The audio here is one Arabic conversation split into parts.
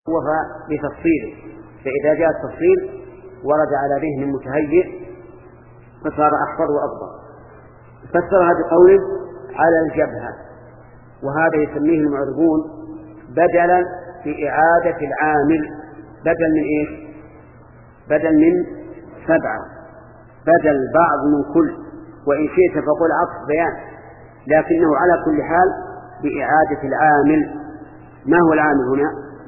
بتفصيله، فإذا جاء التفصيل ورد على ذهن متهيئ فصار أحفظ وأضبط. فسرها بقوله على الجبهة، وهذا يسميه المعربون بدلا في إعادة العامل. بدل من إيش؟ بدل من 7، بدل بعض من كل، وإن شئت فقل عطف بيان، لكنه على كل حال بإعادة العامل. ما هو العامل هنا؟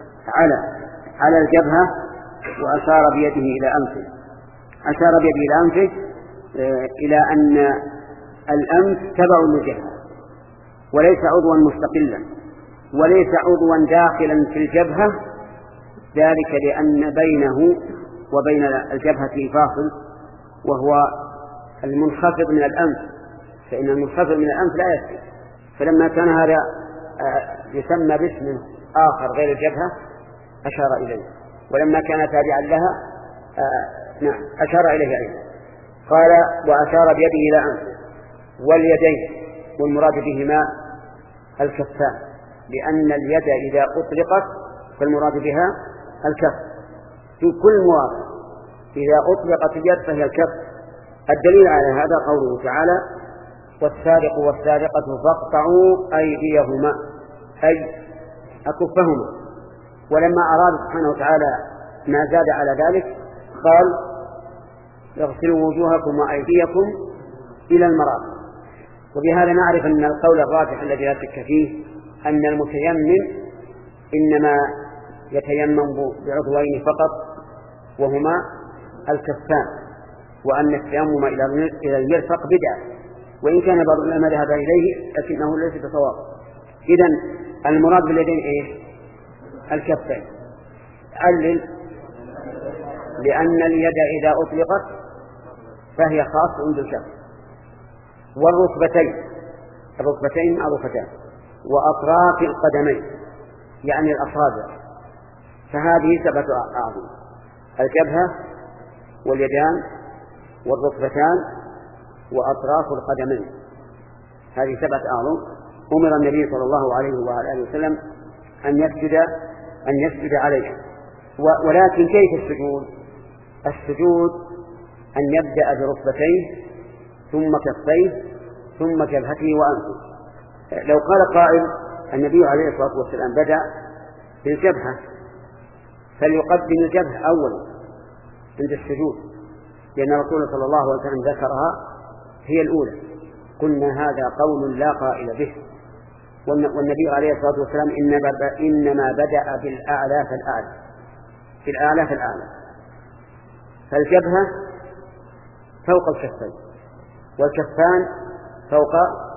على الجبهة، وأشار بيده إلى أنفه. أشار بيده إلى أنفه إلى أن الأنف تبع للجبهة وليس عضوا مستقلا، وليس عضوا داخلا في الجبهة، ذلك لأن بينه وبين الجبهة فاصل وهو المنخفض من الأنف، فإن المنخفض من الأنف لا يسكت. فلما كان هذا يسمى باسم آخر غير الجبهة أشار إليه، ولما كان تابعا لها أشار إليه أيضا. قال وأشار بيده إلى أنفه واليدين، والمراد بهما الكفان، لأن اليد إذا أطلقت فالمراد بها الكف في كل مواضع. إذا أطلقت اليد فهي الكف. الدليل على هذا قوله تعالى والسارق والسارقة فاقطعوا أيديهما، أي أكفهما. ولما أراد سبحانه وتعالى ما زاد على ذلك قال اغسلوا وجوهكم وأيديكم إلى المرافق. وبهذا نعرف أن القول الراجح الذي لا شك فيه أن المتيمم إنما يتيمم بعضوين فقط وهما الكفان، وأن التيمم إلى المرفق بدعة، وإن كان بعض العلماء ذهب إليه لكنه ليس بصواب. إذن المراد باليدين إيش؟ الكفين. علل لأن اليد إذا أطلقت فهي خاصة بالكف. والركبتين، الركبتين معروفتان، وأطراف القدمين يعني الأصابع، فهذه 7 أعضاء: الجبهة واليدان والركبتان وأطراف القدمين. هذه 7 أعضاء أمر النبي صلى الله عليه وآله وسلم أن يسجد عليها. ولكن كيف السجود؟ السجود أن يبدأ بركبتيه ثم كفيه ثم جبهته وأنفه. لو قال قائل النبي عليه الصلاة والسلام بدأ بالجبهة فليقدم الجبهة أولا عند السجود، لأن الرسول صلى الله عليه وسلم ذكرها هي الأولى. قلنا هذا قول لا قائل به، والنبي عليه الصلاة والسلام إنما بدأ بالأعلى فالأعلى، في الأعلى فالأعلى. فالجبهة فوق الكفين، والكفان فوق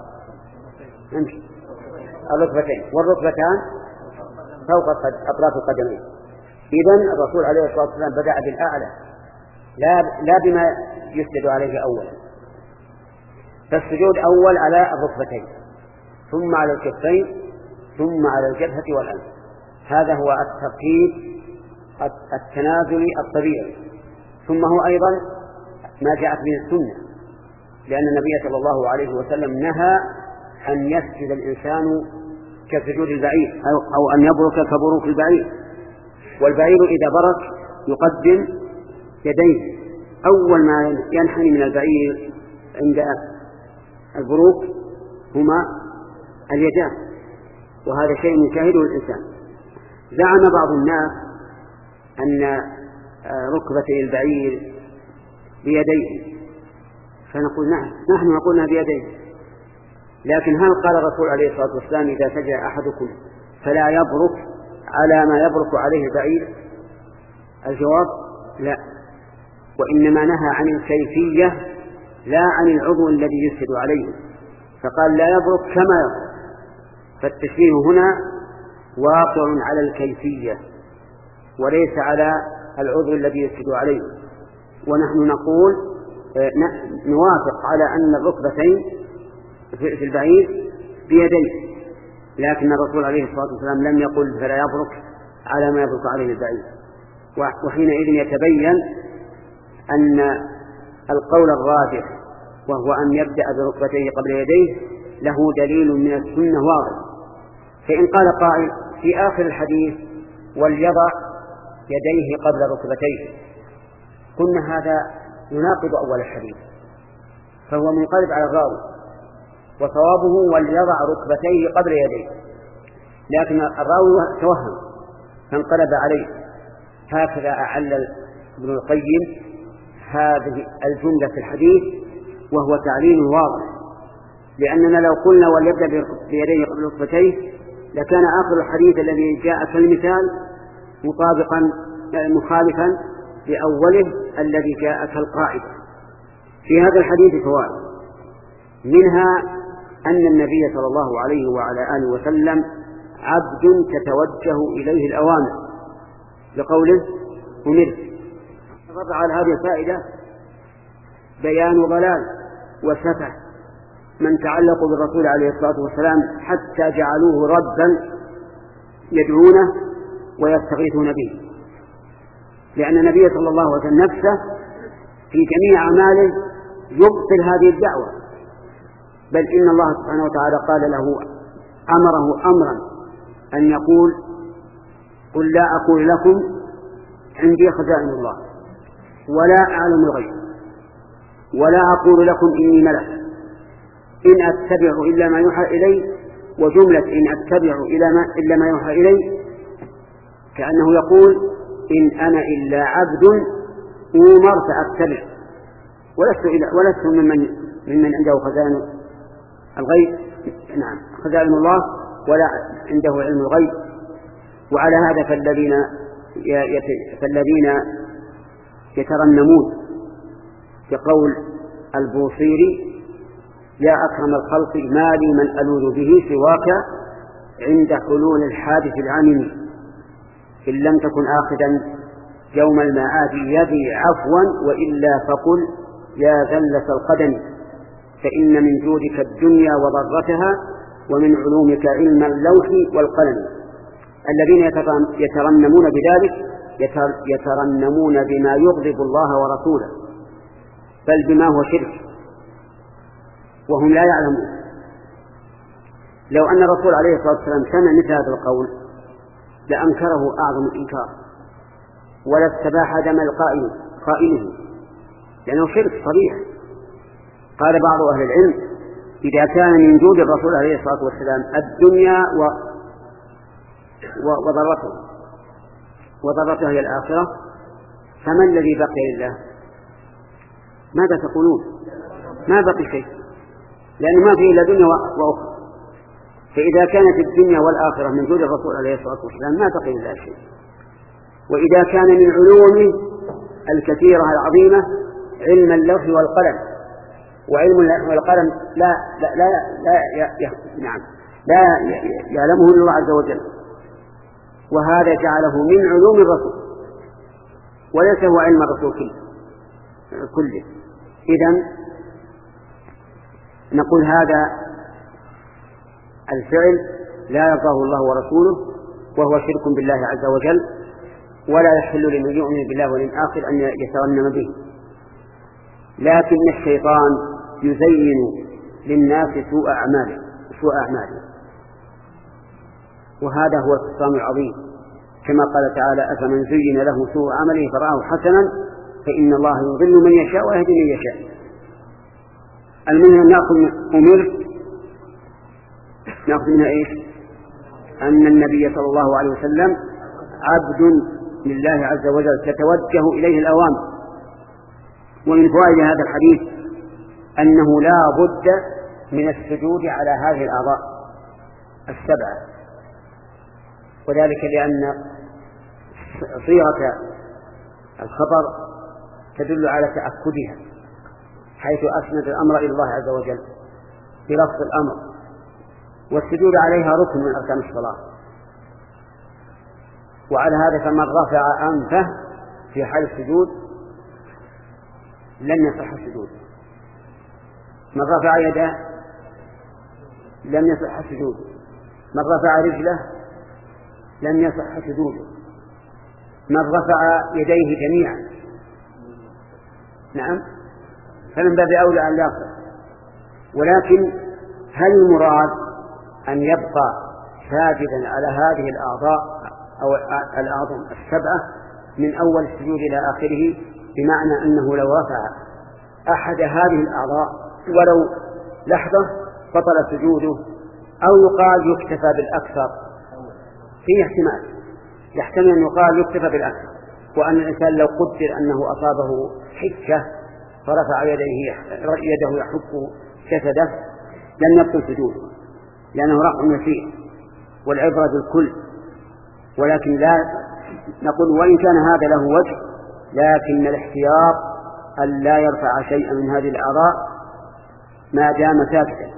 الركبتين، والركبتان فوق أطراف القدمين. إذن الرسول عليه الصلاة والسلام بدأ بالأعلى لا بما يسجد عليه أولا. فالسجود أول على الركبتين، ثم على الكفين، ثم على الجبهة والأنف. هذا هو الترتيب التنازلي الطبيعي. ثم هو أيضا ما جاءت به السنة، لأن النبي صلى الله عليه وسلم نهى أن يسجد الإنسان كسجود البعير أو أن يبرك كبروك البعير. والبعير إذا برك يقدم يديه، أول ما ينحني من البعير عند البروك هما اليدان، وهذا شيء يشاهده الإنسان. زعم بعض الناس أن ركبتي البعير بيديه، فنقول نعم، نحن نقولنا بيديه، لكن هل قال الرسول عليه الصلاة والسلام إذا سجد أحدكم فلا يبرك على ما يبرك عليه البعير؟ الجواب لا، وإنما نهى عن الكيفية لا عن العضو الذي يسجد عليه، فقال لا يبرك كما يبرك. فالتشبيه هنا واقع على الكيفية وليس على العضو الذي يسجد عليه. ونحن نقول نوافق على أن الركبتين في البعير بيديه، لكن الرسول عليه الصلاة والسلام لم يقل فلا يبرك على ما يبرك عليه البعير. وحينئذ يتبين أن القول الراجح وهو أن يبدأ بركبتيه قبل يديه له دليل من السنة واضح. فإن قال قائل في آخر الحديث وليضع يديه قبل ركبتيه. قلنا هذا يناقض أول الحديث، فهو منقلب على الراوي، وصوابه وليضع ركبتيه قبل يديه، لكن الراوي توهم فانقلب عليه. هكذا أعل ابن القيم هذه الجملة في الحديث، وهو تعليل واضح، لأننا لو قلنا وليبدأ بيديه قبل ركبتيه لكان آخر الحديث الذي جاء كالمثال مخالفا لأوله الذي جاء كالقاعدة. في هذا الحديث فوائد، منها أن النبي صلى الله عليه وعلى آله وسلم عبد تتوجه إليه الأوامر لقوله أمرت. رفع على هذه الفائدة بيان ضلال وسفه من تعلقوا بالرسول عليه الصلاة والسلام حتى جعلوه ربا يدعونه ويستغيثون به، لأن النبي صلى الله عليه وسلم نفسه في جميع أعماله يبطل هذه الدعوة، بل إن الله سبحانه وتعالى قال له أمره أمرا أن يقول قل لا أقول لكم عندي خزائن الله ولا أعلم الغيب ولا أقول لكم إني ملك إن أتبع إلا ما يوحى إلي، وجملة إن أتبع إلا ما يوحى إلي كأنه يقول إن أنا إلا عبد أمر فأتبع، ولست ممن عنده خزائن الغيب، نعم خزائن الله ولا عنده علم الغيب. وعلى هذا فالذين يترنمون بقول البوصيري يا أكرم الخلق ما لي من ألوذ به سواك عند حلول الحادث العامم إن لم تكن آخذا يوم المعاد يدي عفوا وإلا فقل يا ذلة القدم فإن من جودك الدنيا وضرتها ومن علومك علم اللوح والقلم. الذين يترنمون بذلك يترنمون بما يغضب الله ورسوله، بل بما هو شرك وهم لا يعلمون. لو أن الرسول عليه الصلاة والسلام سمع مثل هذا القول لأنكره أعظم الإنكار ولا استباح دم قائله، لأنه شرك صريح. قال بعض أهل العلم إذا كان من جود الرسول عليه الصلاة والسلام الدنيا وضرته هي الآخرة، فما الذي بقي لله؟ ماذا تقولون؟ ما بقي شيء، لأنه ما فيه إلا دنيا وأخرى. فإذا كانت الدنيا والآخرة من جود الرسول عليه الصلاة والسلام ما بقي لله شيء. وإذا كان من علومه الكثيرة العظيمة علم اللوح والقلم، وعلم اللوح والقلم لا يعلمه إلا الله عز وجل، وهذا جعله من علوم الرسول وليس هو علم الرسول كله. إذن نقول هذا الفعل لا يرضاه الله ورسوله وهو شرك بالله عز وجل، ولا يحل لمن يؤمن بالله والآخر أن يترنم به. لكن الشيطان يزين للناس سوء أعماله، وهذا هو الخصام العظيم، كما قال تعالى أفمن زين له سوء عمله فرآه حسنا فإن الله يضل من يشاء ويهدي من يشاء. المهم نأخذ منها إيش؟ أن النبي صلى الله عليه وسلم عبد لله عز وجل تتوجه إليه الأوامر. ومن فوائد هذا الحديث أنه لا بد من السجود على هذه الأعضاء السبعة، وذلك لأن صيغة الخبر تدل على تأكدها، حيث أسند الأمر إلى الله عز وجل بلفظ الأمر، والسجود عليها ركن من أركان الصلاة. وعلى هذا فمن رفع أنفه في حال السجود لم يصح السجود، من رفع يده لم يصح السجود، من رفع رجله لم يصح سجوده، من رفع يديه جميعا نعم فمن باب أولى أن لا يصح. ولكن هل المراد أن يبقى ساجدا على هذه الأعضاء أو الأعظم السبعة من أول السجود إلى آخره، بمعنى أنه لو رفع أحد هذه الأعضاء ولو لحظة بطل سجوده، أو يقال يكتفى بالأكثر. فيه احتمال، يحتمل أن يقال يكتفى بالأكثر، وأن الإنسان لو قدر أنه أصابه حكة فرفع يده يحك جسده لم يبطل سجوده، لأنه رفع يسير والعبرة بالكل. ولكن لا نقول وإن كان هذا له وجه، لكن الاحتياط أن لا يرفع شيئا من هذه الأعضاء ما دام ساكتا.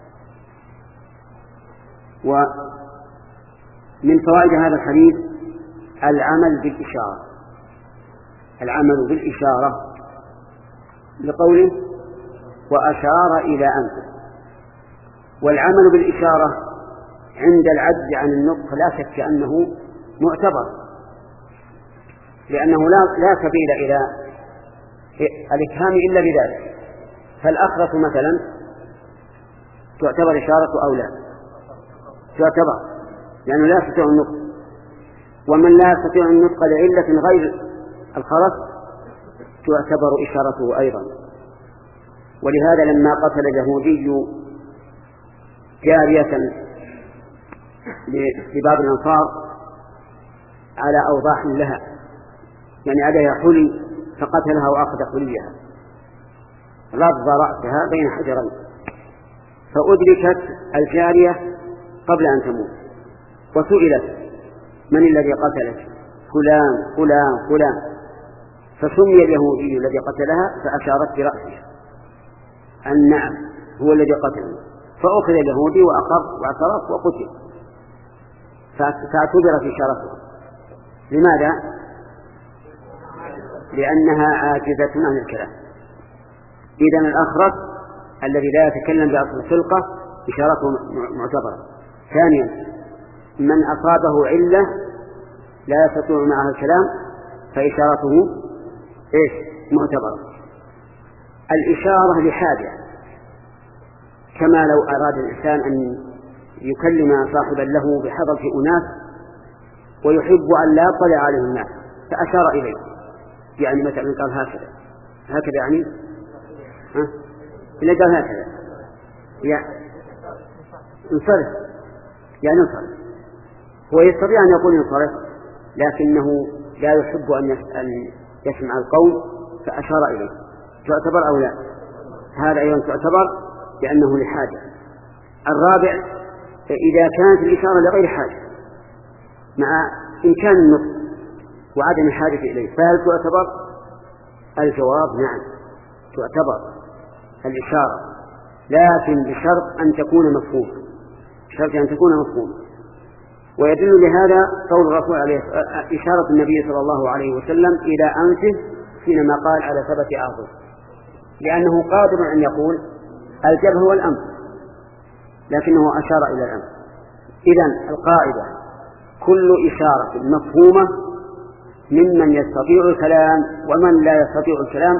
ومن فوائد هذا الحديث العمل بالإشارة، العمل بالإشارة لقوله وأشار إلى أنفه. والعمل بالإشارة عند العجز عن النطق لا شك أنه معتبر، لأنه لا سبيل إلى الإفهام إلا بذلك. فالأخرس مثلا تعتبر إشارة أو لا؟ تعتبر، لأنه لا يستطيع النطق. ومن لا يستطيع النطق لعلة غير الخرس تعتبر إشارته أيضا. ولهذا لما قتل اليهودي جارية لباب الأنصار على أوضاح لها، يعني عليها حلي، فقتلها وأخذ حليها، رض رأسها بين حجرين، فأدركت الجارية قبل أن تموت، وسئلت من الذي قتلك؟ فلان فلان فلان، فسمي اليهودي الذي قتلها، فأشارت برأسها أن نعم هو الذي قتله، فأخذ اليهودي وأقر واعترف وقتل، فاعتبرت إشارته. لماذا؟ لأنها عاجزة عن الكلام. إذن الأخرس الذي لا يتكلم بأصل الخلقة إشارته معتبرة. ثانيا من أصابه علة لا يستطيع معها الكلام فإشارته معتبرة. الإشارة لحاجة، كما لو أراد الإنسان أن يكلم صاحبا له بحضرة أناس ويحب أن لا يطلع عليه الناس فأشار إليه، يعني مثلا قال هكذا يعني إلا قال هكذا يعني انصرف، يعني انصرف. هو يستطيع أن يقول انصرف، لكنه لا يحب أن يسمع القول فأشار إليه. تعتبر أو لا؟ هذا أيضا تعتبر لأنه لحاجة. الرابع إذا كانت الإشارة لغير حاجة مع إمكان النطق وعدم الحاجة إليه، فهل تعتبر؟ الجواب نعم تعتبر الإشارة، لكن بشرط أن تكون مفهومة، بشرط أن تكون مفهومة. ويدل لهذا قول الرسول عليه إشارة النبي صلى الله عليه وسلم إلى أنفه حينما قال على 7 أعضاء، لأنه قادر أن يقول الجبهة والأنف، لكنه أشار إلى الأنف. إذن القاعدة كل إشارة مفهومة ممن يستطيع الكلام، ومن لا يستطيع الكلام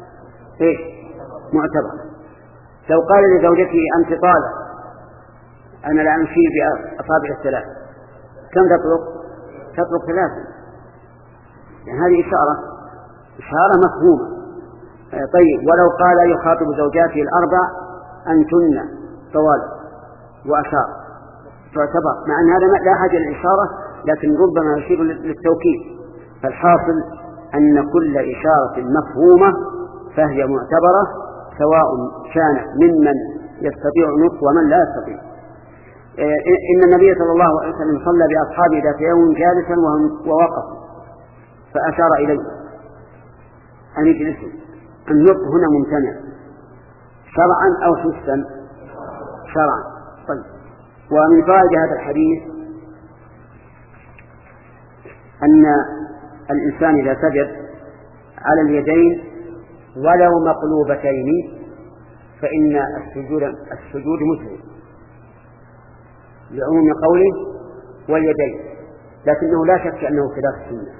معتبر. لو قال لزوجته أنت طالع، أنا لا أمشي بأصابع الثلاث، كم تطلق 3، يعني هذه إشارة مفهومة. طيب ولو قال يخاطب زوجاته الأربع أنتن طوال وأشار، تعتبر، مع أن هذا لا حاجة للإشارة، لكن ربما يشير للتوكيد. فالحاصل أن كل إشارة مفهومة فهي معتبرة، سواء كان ممن يستطيع النطق ومن لا يستطيع. إن النبي صلى الله عليه وسلم صلى بأصحابه ذات يوم جالسا ووقف فأشار إليه أن يجلسوا. النطق هنا ممتنع شرعا أو حسا؟ شرعا. طيب، ومن فوائد هذا الحديث أن الإنسان إذا سجد على اليدين ولو مقلوبتين فإن السجود مسلم، لعموم قوله واليدين، لكنه لا شك أنه خلاف السنة.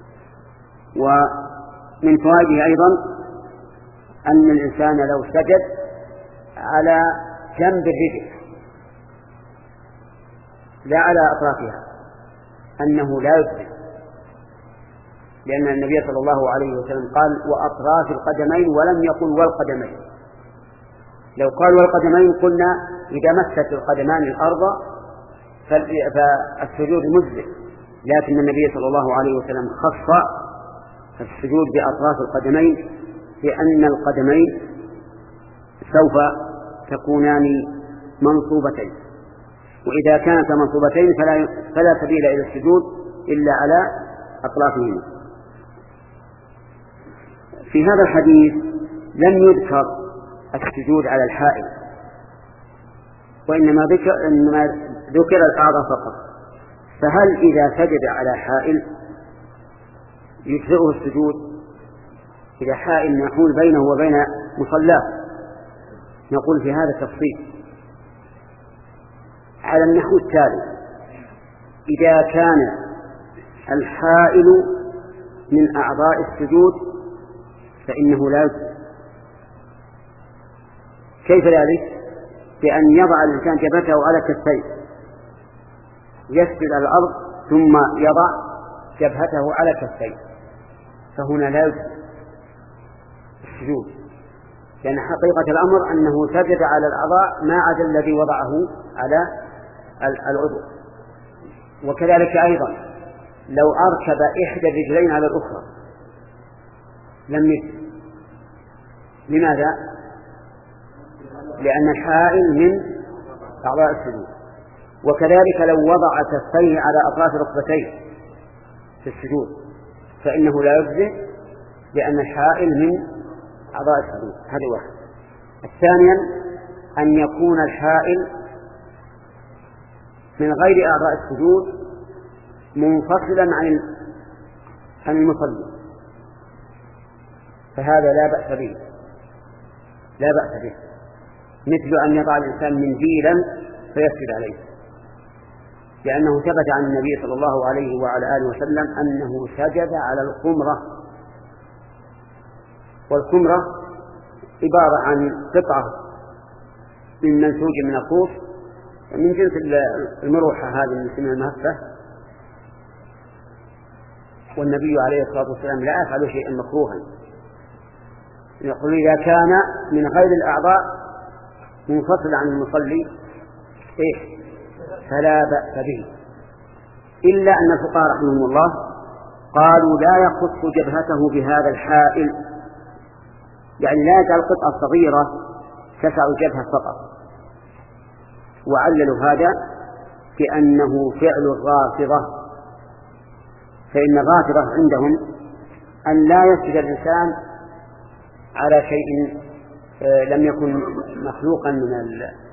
ومن فوائده أيضا أن الإنسان لو سجد على جنب الرجل لا على أطرافها، أنه لا يجزئ، لأن النبي صلى الله عليه وسلم قال وأطراف القدمين ولم يقل والقدمين. لو قال والقدمين قلنا إذا مست القدمان الأرض فالسجود مجزئ، لكن النبي صلى الله عليه وسلم خص السجود بأطراف القدمين لأن القدمين سوف تكونان منصوبتين، وإذا كانت منصوبتين فلا سبيل إلى السجود إلا على أطرافهما. في هذا الحديث لم يذكر السجود على الحائل، وإنما ذكر الأعضاء فقط. فهل إذا سجد على حائل يجزئه السجود؟ إذا حائل يحول بينه وبين مصلاه، نقول في هذا تفصيل على النحو التالي: إذا كان الحائل من أعضاء السجود فإنه لا يجزئ. كيف ذلك؟ بأن يضع الإنسان جبهته على كفيه، يسجد على الأرض ثم يضع جبهته على كفيه، فهنا لا يجزئ السجود، لأن حقيقة الأمر أنه سجد على الأعضاء ما عدا الذي وضعه على العضو. وكذلك أيضا لو أركب إحدى الرجلين على الأخرى لم يجزئ. لماذا؟ لأن الحائل من أعضاء السجود. وكذلك لو وضع كفيه على أطراف ركبتيه في السجود فإنه لا يجزئ، لأن الحائل من أعضاء السجود. هذا واحد. الثانيا أن يكون الحائل من غير أعضاء السجود منفصلا عن المصلي، فهذا لا بأس به، لا بأس به، مثل أن يضع الإنسان منديلا فيسجد عليه، لأنه ثبت عن النبي صلى الله عليه وعلى آله وسلم أنه سجد على الخمرة. والخمرة عبارة عن قطعة من منسوج من الصوف من جنس المروحة هذه من اسمها المهفة، والنبي عليه الصلاة والسلام لا يفعل شيئا مكروها. يقول إذا كان من غير الأعضاء منفصل عن المصلي فلا بأس به، إلا أن الفقهاء رحمهم الله قالوا لا يخص جبهته بهذا الحائل، يعني لا يجعل قطعة صغيرة تسع الجبهة فقط، وعللوا هذا بأنه فعل الرافضة، فإن الرافضة عندهم أن لا يسجد الإنسان على شيء لم يكن مخلوقا من